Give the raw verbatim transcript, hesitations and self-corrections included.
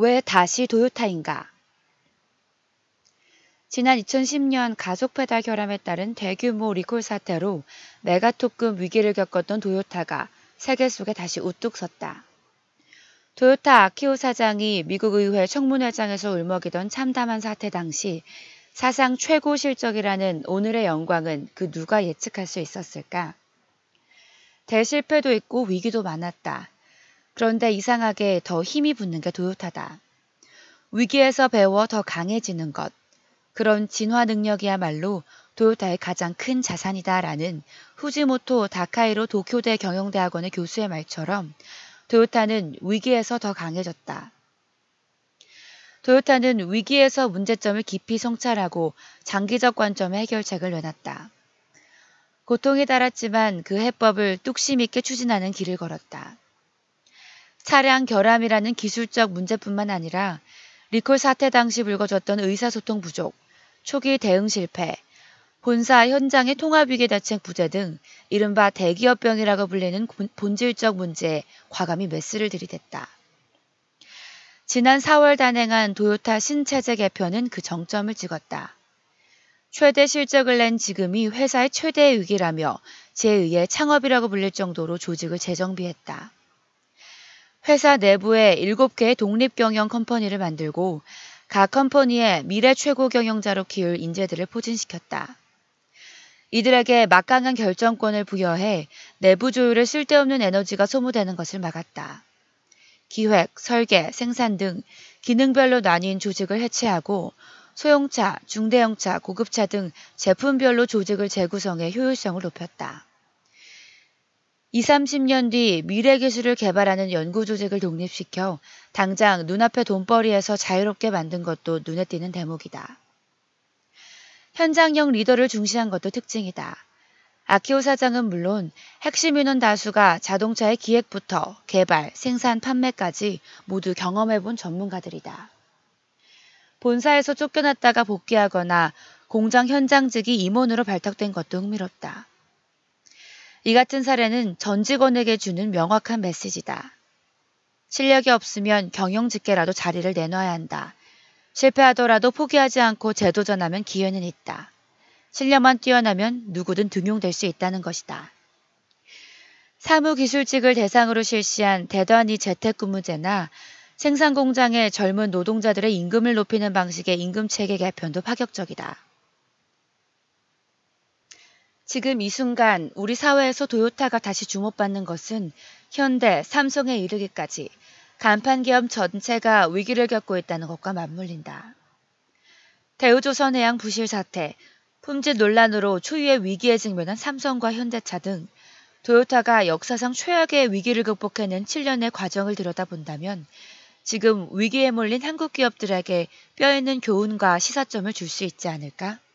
왜 다시 토요타인가? 지난 이천십 년 가속 페달 결함에 따른 대규모 리콜 사태로 메가토급 위기를 겪었던 토요타가 세계 속에 다시 우뚝 섰다. 토요타 아키오 사장이 미국 의회 청문회장에서 울먹이던 참담한 사태 당시 사상 최고 실적이라는 오늘의 영광은 그 누가 예측할 수 있었을까? 대실패도 있고 위기도 많았다. 그런데 이상하게 더 힘이 붙는 게 토요타다. 위기에서 배워 더 강해지는 것. 그런 진화 능력이야말로 토요타의 가장 큰 자산이다라는 후지모토 다카이로 도쿄대 경영대학원의 교수의 말처럼 토요타는 위기에서 더 강해졌다. 토요타는 위기에서 문제점을 깊이 성찰하고 장기적 관점의 해결책을 내놨다. 고통이 따랐지만 그 해법을 뚝심 있게 추진하는 길을 걸었다. 차량 결함이라는 기술적 문제뿐만 아니라 리콜 사태 당시 불거졌던 의사소통 부족, 초기 대응 실패, 본사 현장의 통합위기 대책 부재 등 이른바 대기업병이라고 불리는 본질적 문제에 과감히 메스를 들이댔다. 지난 사월 단행한 토요타 신체제 개편은 그 정점을 찍었다. 최대 실적을 낸 지금이 회사의 최대의 위기라며 제의의 창업이라고 불릴 정도로 조직을 재정비했다. 회사 내부에 일곱 개의 독립경영 컴퍼니를 만들고 각 컴퍼니의 미래 최고 경영자로 키울 인재들을 포진시켰다. 이들에게 막강한 결정권을 부여해 내부 조율에 쓸데없는 에너지가 소모되는 것을 막았다. 기획, 설계, 생산 등 기능별로 나뉜 조직을 해체하고 소형차, 중대형차, 고급차 등 제품별로 조직을 재구성해 효율성을 높였다. 이삼십 년 뒤 미래 기술을 개발하는 연구 조직을 독립시켜 당장 눈앞의 돈벌이에서 자유롭게 만든 것도 눈에 띄는 대목이다. 현장형 리더를 중시한 것도 특징이다. 아키오 사장은 물론 핵심 인원 다수가 자동차의 기획부터 개발, 생산, 판매까지 모두 경험해본 전문가들이다. 본사에서 쫓겨났다가 복귀하거나 공장 현장직이 임원으로 발탁된 것도 흥미롭다. 이 같은 사례는 전 직원에게 주는 명확한 메시지다. 실력이 없으면 경영직계라도 자리를 내놔야 한다. 실패하더라도 포기하지 않고 재도전하면 기회는 있다. 실력만 뛰어나면 누구든 등용될 수 있다는 것이다. 사무기술직을 대상으로 실시한 대단위 재택근무제나 생산공장의 젊은 노동자들의 임금을 높이는 방식의 임금체계 개편도 파격적이다. 지금 이 순간 우리 사회에서 토요타가 다시 주목받는 것은 현대, 삼성에 이르기까지 간판기업 전체가 위기를 겪고 있다는 것과 맞물린다. 대우조선해양 부실 사태, 품질 논란으로 초유의 위기에 직면한 삼성과 현대차 등 토요타가 역사상 최악의 위기를 극복해낸 칠 년의 과정을 들여다본다면 지금 위기에 몰린 한국 기업들에게 뼈있는 교훈과 시사점을 줄 수 있지 않을까?